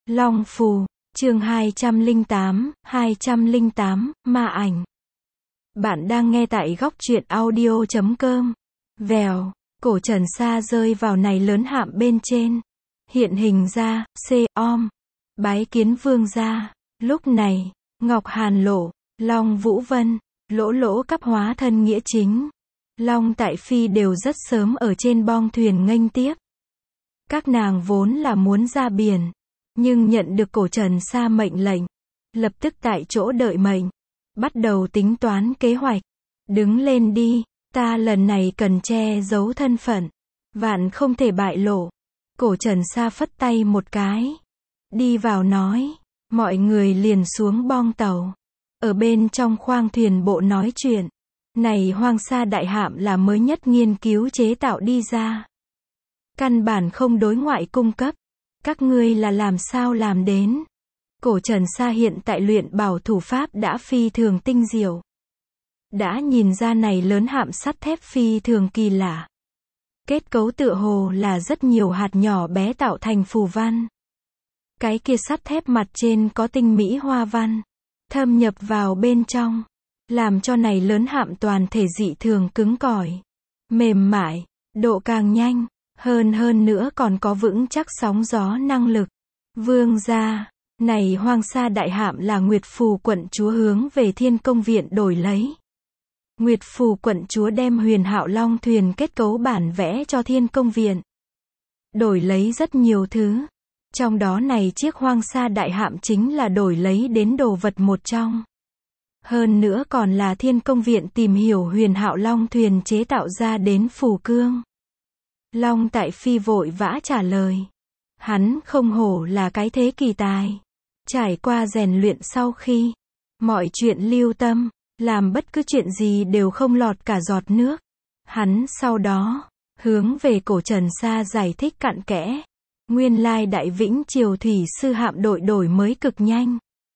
Long Phù, chương 208, ma ảnh. Bạn đang nghe tại góc truyện audio.com. Vèo, cổ Trần Sa rơi vào này lớn hạm bên trên. Hiện hình ra, om, bái kiến vương gia. Lúc này, Ngọc Hàn Lộ, Long Vũ Vân, Lỗ Lỗ cấp hóa thân nghĩa chính. Long Tại Phi đều rất sớm ở trên bong thuyền nghênh tiếp. Các nàng vốn là muốn ra biển, nhưng nhận được cổ Trần Sa mệnh lệnh, lập tức tại chỗ đợi mệnh, bắt đầu tính toán kế hoạch. Đứng lên đi, ta lần này cần che giấu thân phận, vạn không thể bại lộ. Cổ Trần Sa phất tay một cái, đi vào nói, mọi người liền xuống bong tàu, ở bên trong khoang thuyền bộ nói chuyện. Này Hoang Sa đại hạm là mới nhất nghiên cứu chế tạo đi ra, căn bản không đối ngoại cung cấp. Các ngươi là làm sao làm đến? Cổ Trần Sa hiện tại luyện bảo thủ pháp đã phi thường tinh diệu. Đã nhìn ra này lớn hạm sắt thép phi thường kỳ lạ. Kết cấu tựa hồ là rất nhiều hạt nhỏ bé tạo thành phù văn. Cái kia sắt thép mặt trên có tinh mỹ hoa văn, thâm nhập vào bên trong, làm cho này lớn hạm toàn thể dị thường cứng cỏi, mềm mại, độ càng nhanh. Hơn nữa còn có vững chắc sóng gió năng lực. Vương gia, này Hoang Sa đại hạm là Nguyệt Phù quận chúa hướng về Thiên Công viện đổi lấy. Nguyệt Phù quận chúa đem Huyền Hạo Long thuyền kết cấu bản vẽ cho Thiên Công viện. Đổi lấy rất nhiều thứ. Trong đó này chiếc Hoang Sa đại hạm chính là đổi lấy đến đồ vật một trong. Hơn nữa còn là Thiên Công viện tìm hiểu Huyền Hạo Long thuyền chế tạo ra đến phù cương. Long Tại Phi vội vã trả lời. Hắn không hổ là cái thế kỳ tài. Trải qua rèn luyện sau khi, mọi chuyện lưu tâm, làm bất cứ chuyện gì đều không lọt cả giọt nước. Hắn sau đó, hướng về cổ Trần Sa giải thích cặn kẽ. Nguyên lai Đại Vĩnh Triều Thủy Sư hạm đội đổi mới cực nhanh.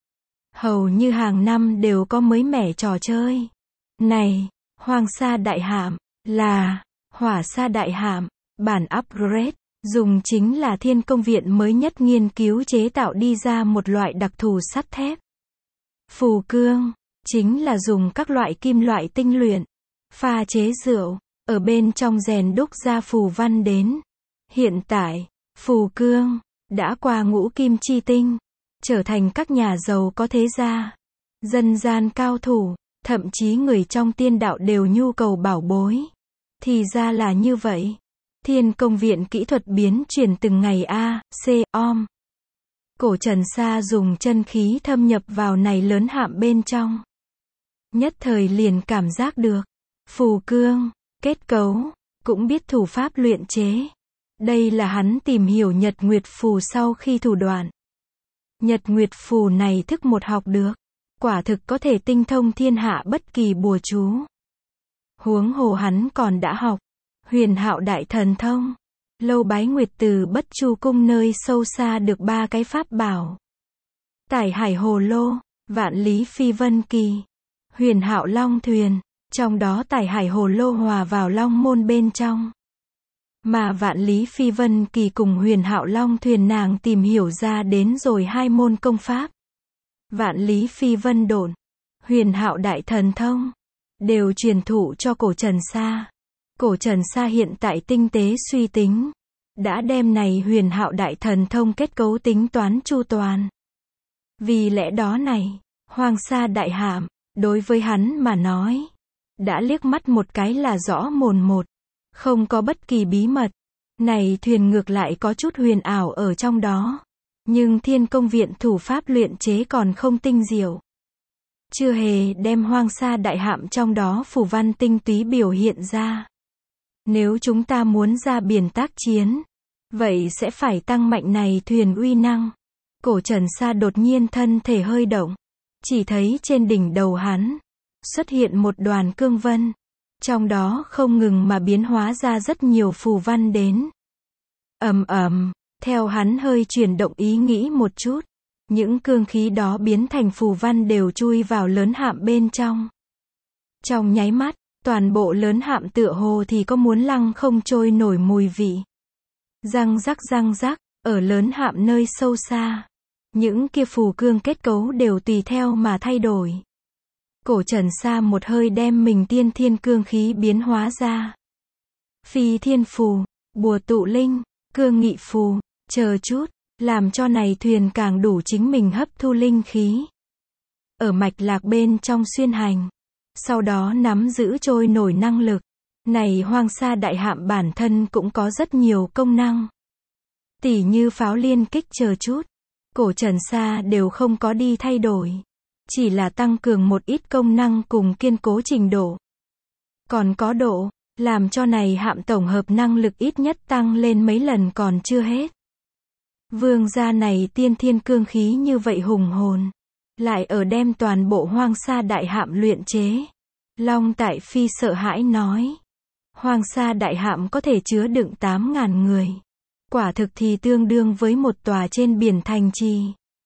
Hầu như hàng năm đều có mới mẻ trò chơi. Này, Hoang Sa đại hạm, là Hỏa Sa đại hạm. Bản upgrade, dùng chính là Thiên Công viện mới nhất nghiên cứu chế tạo đi ra một loại đặc thù sắt thép. Phù cương, chính là dùng các loại kim loại tinh luyện, pha chế rượu, ở bên trong rèn đúc ra phù văn đến. Hiện tại, phù cương, đã qua ngũ kim chi tinh, trở thành các nhà giàu có thế gia, dân gian cao thủ, thậm chí người trong tiên đạo đều nhu cầu bảo bối. Thì ra là như vậy. Thiên Công viện kỹ thuật biến chuyển từng ngày om. Cổ Trần Sa dùng chân khí thâm nhập vào này lớn hạm bên trong. Nhất thời liền cảm giác được. Phù cương, kết cấu, cũng biết thủ pháp luyện chế. Đây là hắn tìm hiểu Nhật Nguyệt Phù sau khi thủ đoạn. Nhật Nguyệt Phù này thức một học được. Quả thực có thể tinh thông thiên hạ bất kỳ bùa chú. Huống hồ hắn còn đã học Huyền Hạo đại thần thông. Lâu Bái Nguyệt từ Bất Chu cung nơi sâu xa được 3 cái pháp bảo. Tải Hải Hồ Lô, Vạn Lý Phi Vân Kỳ, Huyền Hạo Long thuyền, trong đó Tải Hải Hồ Lô hòa vào Long môn bên trong. Mà Vạn Lý Phi Vân Kỳ cùng Huyền Hạo Long thuyền nàng tìm hiểu ra đến rồi 2 môn công pháp. Vạn Lý Phi Vân Độn, Huyền Hạo đại thần thông, đều truyền thụ cho cổ Trần Sa. Cổ Trần Sa hiện tại tinh tế suy tính, đã đem này Huyền Hạo đại thần thông kết cấu tính toán chu toàn. Vì lẽ đó này, Hoang Sa đại hạm, đối với hắn mà nói, đã liếc mắt một cái là rõ mồn một, không có bất kỳ bí mật. Này thuyền ngược lại có chút huyền ảo ở trong đó, nhưng Thiên Công viện thủ pháp luyện chế còn không tinh diệu. Chưa hề đem Hoang Sa đại hạm trong đó phù văn tinh túy biểu hiện ra. Nếu chúng ta muốn ra biển tác chiến, vậy sẽ phải tăng mạnh này thuyền uy năng. Cổ Trần Sa đột nhiên thân thể hơi động, chỉ thấy trên đỉnh đầu hắn xuất hiện một đoàn cương vân, trong đó không ngừng mà biến hóa ra rất nhiều phù văn đến. Theo hắn hơi chuyển động ý nghĩ một chút, những cương khí đó biến thành phù văn đều chui vào lớn hạm bên trong. Trong nháy mắt, toàn bộ lớn hạm tựa hồ thì có muốn lăng không trôi nổi mùi vị. Răng rắc, ở lớn hạm nơi sâu xa, Những kia phù cương kết cấu đều tùy theo mà thay đổi. Cổ Trần Sa một hơi đem mình tiên thiên cương khí biến hóa ra. Phi thiên phù, bùa tụ linh, cương nghị phù, chờ chút, làm cho này thuyền càng đủ chính mình hấp thu linh khí. Ở mạch lạc bên trong xuyên hành. Sau đó nắm giữ trôi nổi năng lực. Này hoang sa đại hạm bản thân cũng có rất nhiều công năng. Tỉ như pháo liên kích chờ chút. Cổ Trần Sa đều không có đi thay đổi. Chỉ là tăng cường một ít công năng cùng kiên cố trình độ. Còn có độ, làm cho này hạm tổng hợp năng lực ít nhất tăng lên mấy lần còn chưa hết. Vương gia này tiên thiên cương khí như vậy hùng hồn. Lại ở đem toàn bộ hoang sa đại hạm luyện chế. Long Tại Phi sợ hãi nói. Hoang sa đại hạm có thể chứa đựng 8.000 người. Quả thực thì tương đương với một tòa trên biển thành trì.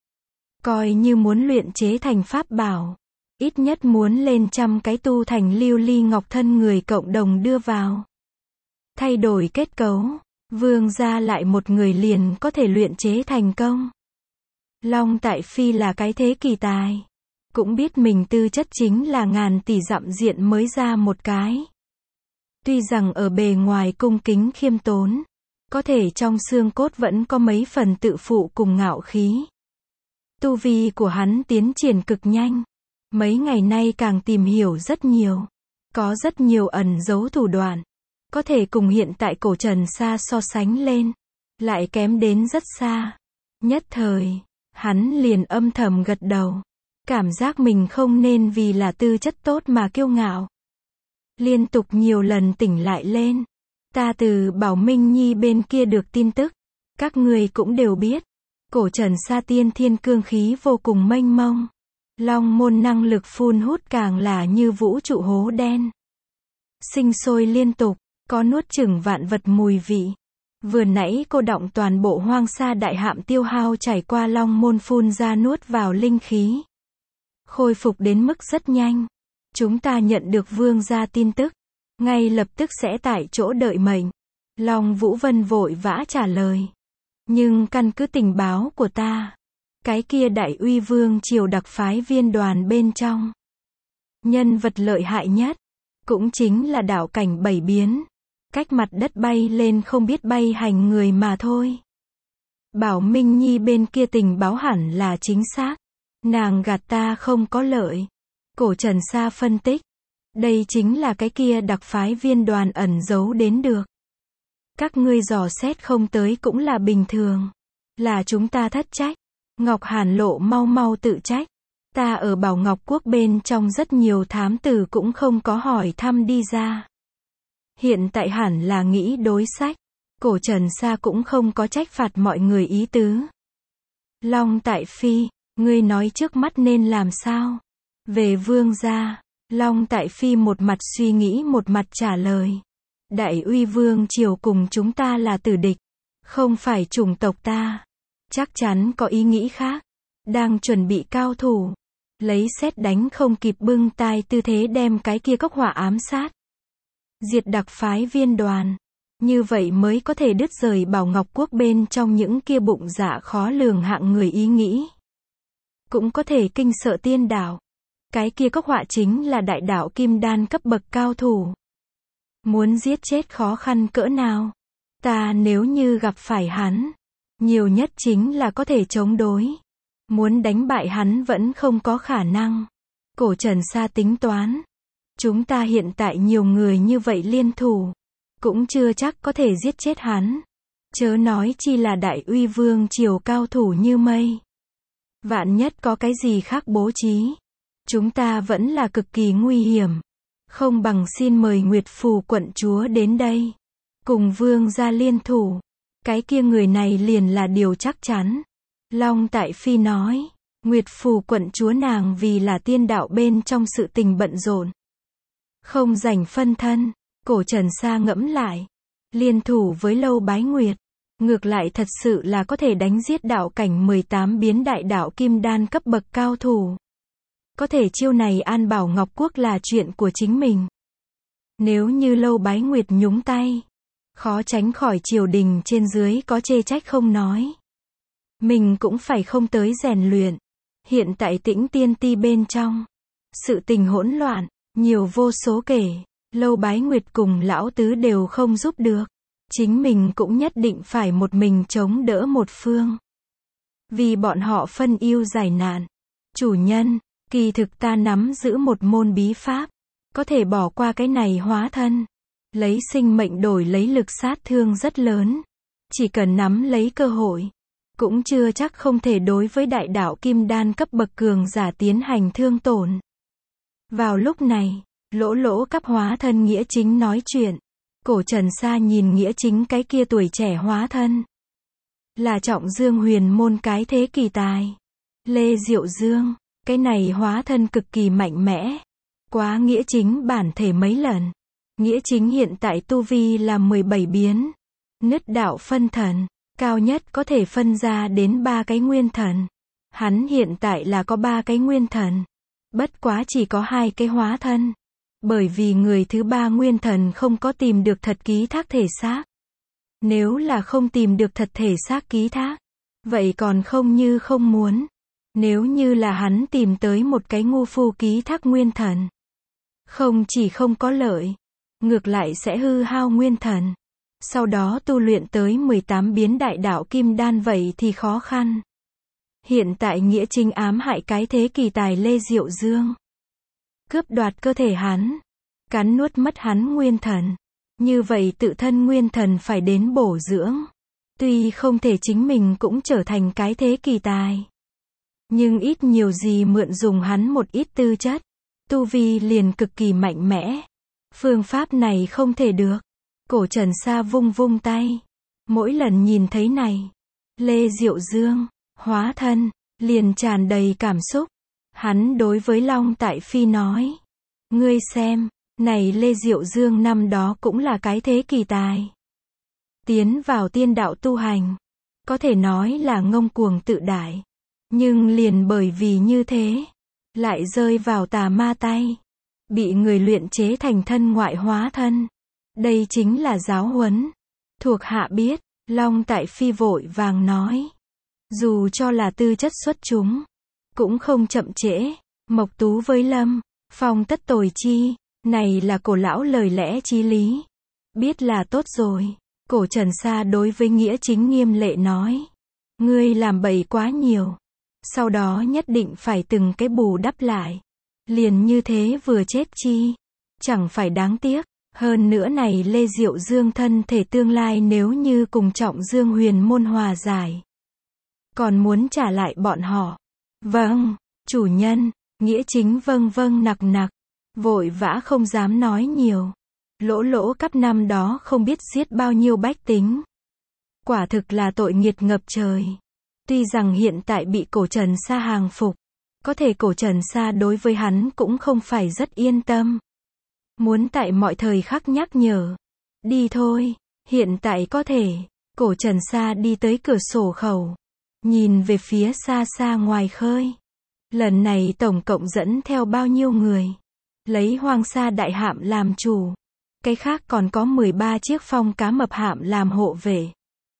Coi như muốn luyện chế thành pháp bảo. Ít nhất muốn lên 100 cái tu thành lưu ly ngọc thân người cộng đồng đưa vào. Thay đổi kết cấu. Vương gia lại một người liền có thể luyện chế thành công. Long Tại Phi là cái thế kỳ tài. Cũng biết mình tư chất chính là ngàn tỷ dặm diện mới ra một cái. Tuy rằng ở bề ngoài cung kính khiêm tốn. Có thể trong xương cốt vẫn có mấy phần tự phụ cùng ngạo khí. Tu vi của hắn tiến triển cực nhanh. Mấy ngày nay càng tìm hiểu rất nhiều. Có rất nhiều ẩn giấu thủ đoạn. Có thể cùng hiện tại Cổ Trần Sa so sánh lên. Lại kém đến rất xa. Nhất thời, hắn liền âm thầm gật đầu. Cảm giác mình không nên vì là tư chất tốt mà kiêu ngạo. Liên tục nhiều lần tỉnh lại lên. Ta từ Bảo Minh Nhi bên kia được tin tức. Các người cũng đều biết. Cổ Trần Sa tiên thiên cương khí vô cùng mênh mông. Long môn năng lực phun hút càng là như vũ trụ hố đen. Sinh sôi liên tục, có nuốt chửng vạn vật mùi vị. Vừa nãy cô động toàn bộ hoang sa đại hạm tiêu hao trải qua long môn phun ra nuốt vào linh khí. Khôi phục đến mức rất nhanh. Chúng ta nhận được vương gia tin tức. Ngay lập tức sẽ tại chỗ đợi mệnh. Long Vũ Vân vội vã trả lời. Nhưng căn cứ tình báo của ta. Cái kia Đại Uy Vương triều đặc phái viên đoàn bên trong. Nhân vật lợi hại nhất. Cũng chính là đạo cảnh bảy biến. Cách mặt đất bay lên không biết bay hành người mà thôi. Bảo Minh Nhi bên kia tình báo hẳn là chính xác. Nàng gạt ta không có lợi. Cổ Trần Sa phân tích. Đây chính là cái kia đặc phái viên đoàn ẩn giấu đến được. Các ngươi dò xét không tới cũng là bình thường. Là chúng ta thất trách. Ngọc Hàn Lộ mau mau tự trách. Ta ở Bảo Ngọc Quốc bên trong rất nhiều thám tử cũng không có hỏi thăm đi ra. Hiện tại hẳn là nghĩ đối sách. Cổ Trần Sa cũng không có trách phạt mọi người ý tứ. Long Tại Phi, ngươi nói trước mắt nên làm sao? Về vương gia, Long Tại Phi một mặt suy nghĩ một mặt trả lời. Đại Uy Vương triều cùng chúng ta là tử địch. Không phải chủng tộc ta. Chắc chắn có ý nghĩ khác. Đang chuẩn bị cao thủ. Lấy sét đánh không kịp bưng tai tư thế đem cái kia cốc hỏa ám sát. Diệt đặc phái viên đoàn. Như vậy mới có thể đứt rời Bảo Ngọc Quốc bên trong những kia bụng dạ khó lường hạng người ý nghĩ. Cũng có thể kinh sợ tiên đạo. Cái kia cốc họa chính là đại đạo kim đan cấp bậc cao thủ. Muốn giết chết khó khăn cỡ nào. Ta nếu như gặp phải hắn. Nhiều nhất chính là có thể chống đối. Muốn đánh bại hắn vẫn không có khả năng. Cổ Trần Sa tính toán. Chúng ta hiện tại nhiều người như vậy liên thủ. Cũng chưa chắc có thể giết chết hắn. Chớ nói chi là Đại Uy Vương triều cao thủ như mây. Vạn nhất có cái gì khác bố trí. Chúng ta vẫn là cực kỳ nguy hiểm. Không bằng xin mời Nguyệt Phù quận chúa đến đây. Cùng vương gia liên thủ. Cái kia người này liền là điều chắc chắn. Long Tại Phi nói. Nguyệt Phù quận chúa nàng vì là tiên đạo bên trong sự tình bận rộn. Không rảnh phân thân. Cổ Trần Sa ngẫm lại. Liên thủ với Lâu Bái Nguyệt. Ngược lại thật sự là có thể đánh giết đạo cảnh 18 biến đại đạo kim đan cấp bậc cao thủ. Có thể chiêu này an Bảo Ngọc Quốc là chuyện của chính mình. Nếu như Lâu Bái Nguyệt nhúng tay. Khó tránh khỏi triều đình trên dưới có chê trách không nói. mình cũng phải không tới rèn luyện. Hiện tại Tĩnh Tiên Ti bên trong, sự tình hỗn loạn, nhiều vô số kể, Lâu Bái Nguyệt cùng lão tứ đều không giúp được. Chính mình cũng nhất định phải một mình chống đỡ một phương. Vì bọn họ phân ưu giải nạn. Chủ nhân, kỳ thực ta nắm giữ một môn bí pháp, có thể bỏ qua cái này hóa thân. Lấy sinh mệnh đổi lấy lực sát thương rất lớn. Chỉ cần nắm lấy cơ hội, cũng chưa chắc không thể đối với đại đạo kim đan cấp bậc cường giả tiến hành thương tổn. Vào lúc này, Lỗ Lỗ cấp hóa thân Nghĩa Chính nói chuyện. Cổ Trần Sa nhìn Nghĩa Chính cái kia tuổi trẻ hóa thân. Là Trọng Dương huyền môn cái thế kỳ tài. Lê Diệu Dương, cái này hóa thân cực kỳ mạnh mẽ. Quá Nghĩa Chính bản thể mấy lần. Nghĩa Chính hiện tại tu vi là 17 biến. Nứt đạo phân thần, cao nhất có thể phân ra đến 3 cái nguyên thần. Hắn hiện tại là có 3 cái nguyên thần. Bất quá chỉ có 2 cái hóa thân. Bởi vì người thứ 3 nguyên thần không có tìm được thật ký thác thể xác. Nếu là không tìm được thật thể xác ký thác, vậy còn không như không muốn. Nếu như là hắn tìm tới một cái ngu phu ký thác nguyên thần, không chỉ không có lợi, ngược lại sẽ hư hao nguyên thần. Sau đó tu luyện tới 18 biến đại đạo kim đan vậy thì khó khăn. Hiện tại Nghĩa Chính ám hại cái thế kỳ tài Lê Diệu Dương. Cướp đoạt cơ thể hắn. Cắn nuốt mất hắn nguyên thần. Như vậy tự thân nguyên thần phải đến bổ dưỡng. Tuy không thể chính mình cũng trở thành cái thế kỳ tài. Nhưng ít nhiều gì mượn dùng hắn một ít tư chất. Tu vi liền cực kỳ mạnh mẽ. Phương pháp này không thể được. Cổ Trần Sa vung vung tay. Mỗi lần nhìn thấy này, Lê Diệu Dương, hóa thân, liền tràn đầy cảm xúc. Hắn đối với Long Tại Phi nói. Ngươi xem, này Lê Diệu Dương năm đó cũng là cái thế kỳ tài. Tiến vào tiên đạo tu hành. Có thể nói là ngông cuồng tự đại. Nhưng liền bởi vì như thế, lại rơi vào tà ma tay. Bị người luyện chế thành thân ngoại hóa thân. Đây chính là giáo huấn. Thuộc hạ biết, Long Tại Phi vội vàng nói. Dù cho là tư chất xuất chúng, cũng không chậm trễ. Mộc Tú với Lâm Phong tất tồi chi, này là cổ lão lời lẽ chí lý. Biết là tốt rồi. Cổ Trần Sa đối với Nghĩa Chính nghiêm lệ nói. Ngươi làm bậy quá nhiều. Sau đó nhất định phải từng cái bù đắp lại. Liền như thế vừa chết chi. Chẳng phải đáng tiếc. Hơn nữa này Lê Diệu Dương thân thể tương lai nếu như cùng Trọng Dương huyền môn hòa giải. Còn muốn trả lại bọn họ. Vâng, chủ nhân. Nghĩa Chính vâng vâng nặc nặc. Vội vã không dám nói nhiều. Lỗ Lỗ cấp năm đó không biết giết bao nhiêu bách tính. Quả thực là tội nghiệt ngập trời. Tuy rằng hiện tại bị Cổ Trần Sa hàng phục. Có thể Cổ Trần Sa đối với hắn cũng không phải rất yên tâm. Muốn tại mọi thời khắc nhắc nhở. Đi thôi, hiện tại có thể. Cổ Trần Sa đi tới cửa sổ khẩu. Nhìn về phía xa xa ngoài khơi. Lần này tổng cộng dẫn theo bao nhiêu người. Lấy Hoang Sa đại hạm làm chủ. Cái khác còn có 13 chiếc phong cá mập hạm làm hộ vệ.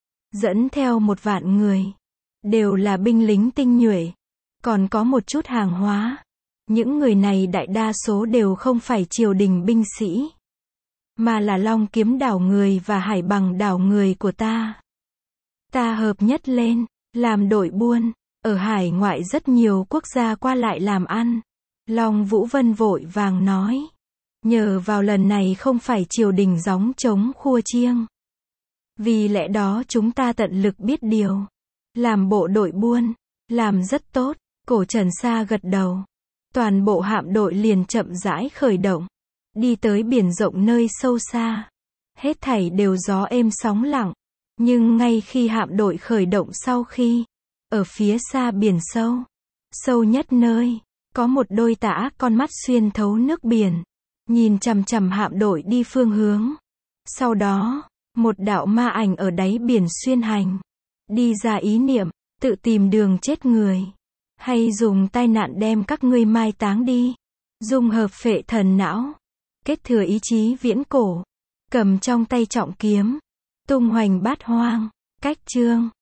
Dẫn theo 1 vạn người. Đều là binh lính tinh nhuệ. Còn có một chút hàng hóa. Những người này đại đa số đều không phải triều đình binh sĩ. Mà là Long Kiếm đảo người và Hải Bằng đảo người của ta. Ta hợp nhất lên, làm đội buôn. Ở hải ngoại rất nhiều quốc gia qua lại làm ăn. Long Vũ Vân vội vàng nói. Nhờ vào lần này không phải triều đình gióng trống khua chiêng. Vì lẽ đó chúng ta tận lực biết điều. Làm bộ đội buôn. Làm rất tốt. Cổ Trần Sa gật đầu. Toàn bộ hạm đội liền chậm rãi khởi động. Đi tới biển rộng nơi sâu xa. Hết thảy đều gió êm sóng lặng. Nhưng ngay khi hạm đội khởi động sau khi. Ở phía xa biển sâu. Sâu nhất nơi. Có một đôi tả con mắt xuyên thấu nước biển. Nhìn chằm chằm hạm đội đi phương hướng. Sau đó, một đạo ma ảnh ở đáy biển xuyên hành. Đi ra ý niệm, tự tìm đường chết người. Hay dùng tai nạn đem các ngươi mai táng đi. Dung hợp phệ thần não. Kết thừa ý chí viễn cổ. Cầm trong tay trọng kiếm. Tung hoành bát hoang. Cách chương.